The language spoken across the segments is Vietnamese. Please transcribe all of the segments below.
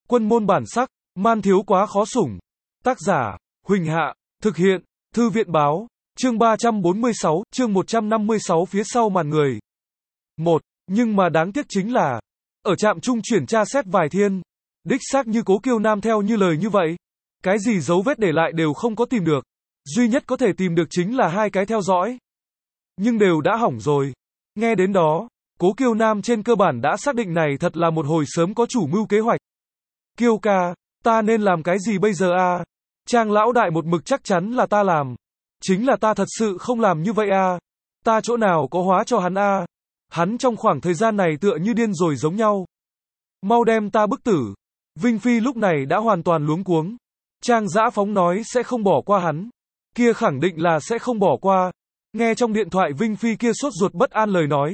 Quân môn bản sắc, man thiếu quá khó sủng. Tác giả, Huỳnh Hạ, thực hiện, Thư viện báo, chương 346, chương 156 phía sau màn người. Nhưng mà đáng tiếc chính là, ở trạm trung chuyển tra xét vài thiên, đích xác như Cố Kiêu Nam theo như lời như vậy, cái gì dấu vết để lại đều không có tìm được, duy nhất có thể tìm được chính là 2 cái theo dõi. Nhưng đều đã hỏng rồi. Nghe đến đó, Cố Kiêu Nam trên cơ bản đã xác định này thật là một hồi sớm có chủ mưu kế hoạch. Kiêu ca, ta nên làm cái gì bây giờ a? Trang lão đại một mực chắc chắn là ta làm. Chính là ta thật sự không làm như vậy a. Ta chỗ nào có hóa cho hắn a? Hắn trong khoảng thời gian này tựa như điên rồi giống nhau. Mau đem ta bức tử. Vinh Phi lúc này đã hoàn toàn luống cuống. Trang Dã Phóng nói sẽ không bỏ qua hắn. Kia khẳng định là sẽ không bỏ qua. Nghe trong điện thoại Vinh Phi kia sốt ruột bất an lời nói.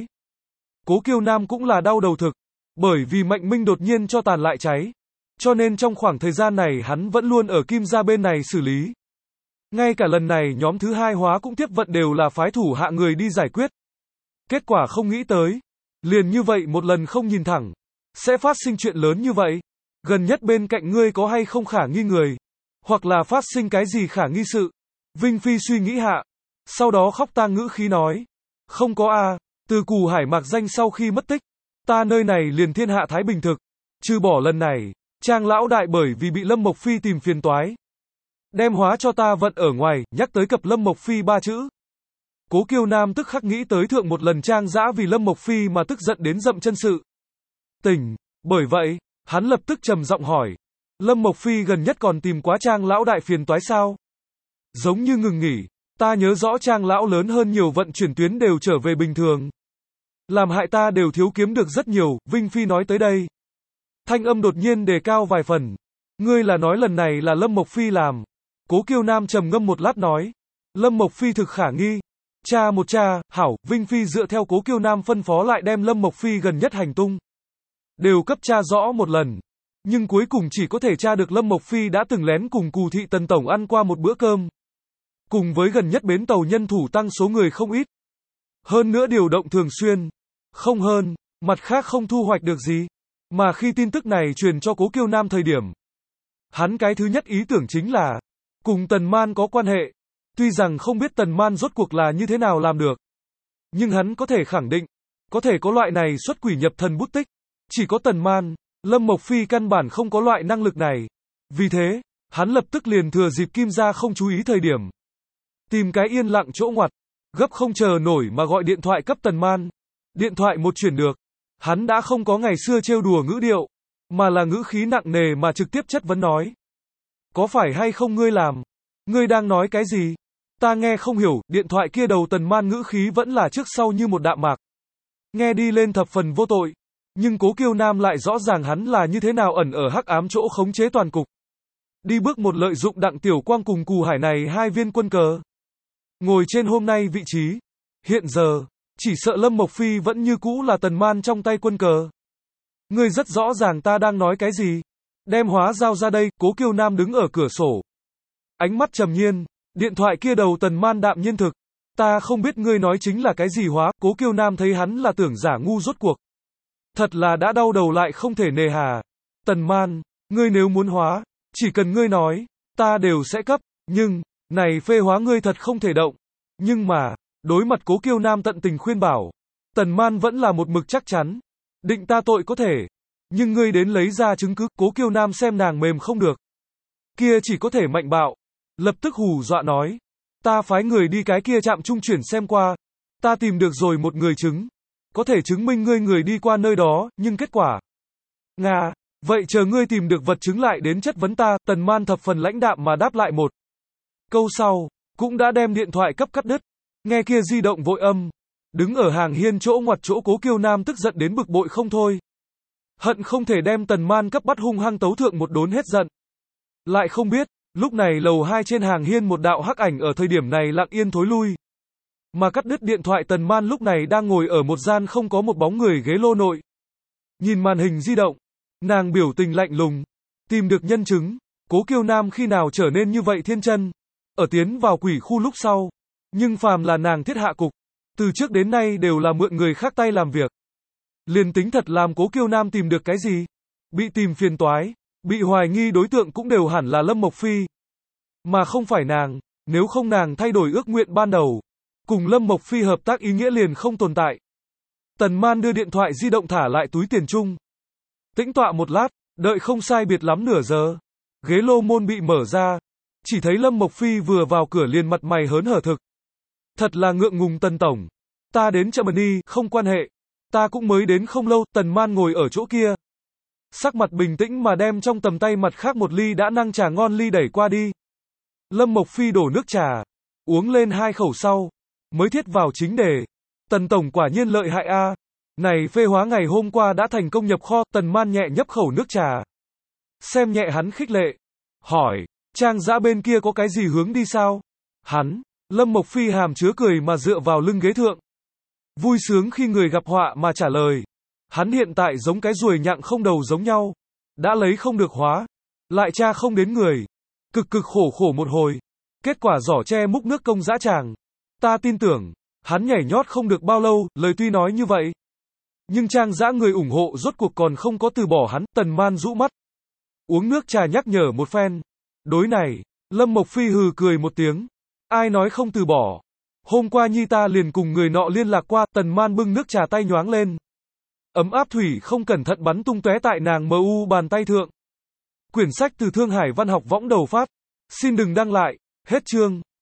Cố Kiêu Nam cũng là đau đầu thực. Bởi vì Mạnh Minh đột nhiên cho tàn lại cháy. Cho nên trong khoảng thời gian này hắn vẫn luôn ở Kim gia bên này xử lý. Ngay cả lần này nhóm thứ 2 hóa cũng tiếp vận đều là phái thủ hạ người đi giải quyết. Kết quả không nghĩ tới. Liền như vậy một lần không nhìn thẳng. Sẽ phát sinh chuyện lớn như vậy. Gần nhất bên cạnh ngươi có hay không khả nghi người. Hoặc là phát sinh cái gì khả nghi sự. Vinh Phi suy nghĩ hạ. Sau đó khóc tang ngữ khí nói. Không có a. Từ Cù Hải Mạc Danh sau khi mất tích. Ta nơi này liền thiên hạ thái bình thực. Trừ bỏ lần này. Trang lão đại bởi vì bị Lâm Mộc Phi tìm phiền toái. Đem hóa cho ta vận ở ngoài, nhắc tới cập Lâm Mộc Phi 3 chữ. Cố Kiêu Nam tức khắc nghĩ tới thượng một lần Trang Dã vì Lâm Mộc Phi mà tức giận đến dậm chân sự. Tỉnh, bởi vậy, hắn lập tức trầm giọng hỏi. Lâm Mộc Phi gần nhất còn tìm quá Trang lão đại phiền toái sao? Giống như ngừng nghỉ, ta nhớ rõ Trang lão lớn hơn nhiều vận chuyển tuyến đều trở về bình thường. Làm hại ta đều thiếu kiếm được rất nhiều, Vinh Phi nói tới đây. Thanh âm đột nhiên đề cao vài phần. Ngươi là nói lần này là Lâm Mộc Phi làm. Cố Kiêu Nam trầm ngâm một lát nói. Lâm Mộc Phi thực khả nghi. Cha một cha, hảo, Vinh Phi dựa theo Cố Kiêu Nam phân phó lại đem Lâm Mộc Phi gần nhất hành tung. Đều cấp tra rõ một lần. Nhưng cuối cùng chỉ có thể tra được Lâm Mộc Phi đã từng lén cùng Cù Thị Tần Tổng ăn qua một bữa cơm. Cùng với gần nhất bến tàu nhân thủ tăng số người không ít. Hơn nữa điều động thường xuyên. Không hơn, mặt khác không thu hoạch được gì. Mà khi tin tức này truyền cho Cố Kiêu Nam thời điểm, hắn cái thứ nhất ý tưởng chính là, cùng Tần Man có quan hệ. Tuy rằng không biết Tần Man rốt cuộc là như thế nào làm được. Nhưng hắn có thể khẳng định, có thể có loại này xuất quỷ nhập thần bút tích. Chỉ có Tần Man, Lâm Mộc Phi căn bản không có loại năng lực này. Vì thế, hắn lập tức liền thừa dịp Kim gia không chú ý thời điểm. Tìm cái yên lặng chỗ ngoặt, gấp không chờ nổi mà gọi điện thoại cấp Tần Man. Điện thoại một chuyển được. Hắn đã không có ngày xưa trêu đùa ngữ điệu, mà là ngữ khí nặng nề mà trực tiếp chất vấn nói. Có phải hay không ngươi làm? Ngươi đang nói cái gì? Ta nghe không hiểu, điện thoại kia đầu Tần Man ngữ khí vẫn là trước sau như một đạm mạc. Nghe đi lên thập phần vô tội, nhưng Cố Kiêu Nam lại rõ ràng hắn là như thế nào ẩn ở hắc ám chỗ khống chế toàn cục. Đi bước một lợi dụng Đặng Tiểu Quang cùng Cù Hải này 2 viên quân cờ. Ngồi trên hôm nay vị trí. Hiện giờ, chỉ sợ Lâm Mộc Phi vẫn như cũ là Tần Man trong tay quân cờ. Ngươi rất rõ ràng ta đang nói cái gì. Đem hóa giao ra đây, Cố Kiêu Nam đứng ở cửa sổ. Ánh mắt trầm nhiên, điện thoại kia đầu Tần Man đạm nhiên thực. Ta không biết ngươi nói chính là cái gì hóa, Cố Kiêu Nam thấy hắn là tưởng giả ngu rốt cuộc. Thật là đã đau đầu lại không thể nề hà. Tần Man, ngươi nếu muốn hóa, chỉ cần ngươi nói, ta đều sẽ cấp, nhưng, này phê hóa ngươi thật không thể động. Nhưng mà, đối mặt Cố Kiêu Nam tận tình khuyên bảo, Tần Man vẫn là một mực chắc chắn. Định ta tội có thể, nhưng ngươi đến lấy ra chứng cứ, Cố Kiêu Nam xem nàng mềm không được. Kia chỉ có thể mạnh bạo, lập tức hù dọa nói. Ta phái người đi cái kia trạm trung chuyển xem qua, ta tìm được rồi một người chứng. Có thể chứng minh ngươi người đi qua nơi đó, nhưng kết quả. Nga, vậy chờ ngươi tìm được vật chứng lại đến chất vấn ta, Tần Man thập phần lãnh đạm mà đáp lại một câu sau, cũng đã đem điện thoại cấp cắt đứt. Nghe kia di động vội âm, đứng ở hàng hiên chỗ ngoặt chỗ Cố Kiêu Nam tức giận đến bực bội không thôi. Hận không thể đem Tần Man cấp bắt hung hăng tấu thượng một đốn hết giận. Lại không biết, lúc này lầu 2 trên hàng hiên một đạo hắc ảnh ở thời điểm này lặng yên thối lui. Mà cắt đứt điện thoại Tần Man lúc này đang ngồi ở một gian không có một bóng người ghế lô nội. Nhìn màn hình di động, nàng biểu tình lạnh lùng, tìm được nhân chứng, Cố Kiêu Nam khi nào trở nên như vậy thiên chân, ở tiến vào quỷ khu lúc sau. Nhưng phàm là nàng thiết hạ cục, từ trước đến nay đều là mượn người khác tay làm việc. Liền tính thật làm Cố Kiêu Nam tìm được cái gì, bị tìm phiền toái, Bị hoài nghi đối tượng cũng đều hẳn là Lâm Mộc Phi, mà không phải nàng, nếu không nàng thay đổi ước nguyện ban đầu. Cùng Lâm Mộc Phi hợp tác ý nghĩa liền không tồn tại. Tần Man đưa điện thoại di động thả lại túi tiền chung. Tĩnh tọa một lát, đợi không sai biệt lắm nửa giờ. Ghế lô môn bị mở ra. Chỉ thấy Lâm Mộc Phi vừa vào cửa liền mặt mày hớn hở thực. Thật là ngượng ngùng Tần tổng. Ta đến chậm đi, không quan hệ. Ta cũng mới đến không lâu, Tần Man ngồi ở chỗ kia. Sắc mặt bình tĩnh mà đem trong tầm tay mặt khác một ly đã năng trà ngon ly đẩy qua đi. Lâm Mộc Phi đổ nước trà. Uống lên 2 khẩu sau. Mới thiết vào chính đề. Tần tổng quả nhiên lợi hại a. Này phê hóa ngày hôm qua đã thành công nhập kho. Tần Man nhẹ nhấp khẩu nước trà. Xem nhẹ hắn khích lệ. Hỏi, Trang Dã bên kia có cái gì hướng đi sao? Hắn, Lâm Mộc Phi hàm chứa cười mà dựa vào lưng ghế thượng. Vui sướng khi người gặp họa mà trả lời. Hắn hiện tại giống cái ruồi nhặng không đầu giống nhau. Đã lấy không được hóa. Lại tra không đến người. Cực cực khổ khổ một hồi. Kết quả giỏ tre múc nước công dã tràng. Ta tin tưởng, hắn nhảy nhót không được bao lâu, lời tuy nói như vậy. Nhưng Trang Dã người ủng hộ rốt cuộc còn không có từ bỏ hắn. Tần Man rũ mắt. Uống nước trà nhắc nhở một phen. Đối này, Lâm Mộc Phi hừ cười một tiếng. Ai nói không từ bỏ. Hôm qua nhi ta liền cùng người nọ liên lạc qua. Tần Man bưng nước trà tay nhoáng lên. Ấm áp thủy không cẩn thận bắn tung tóe tại nàng mu bàn tay thượng. Quyển sách từ Thương Hải Văn học võng đầu phát. Xin đừng đăng lại. Hết chương.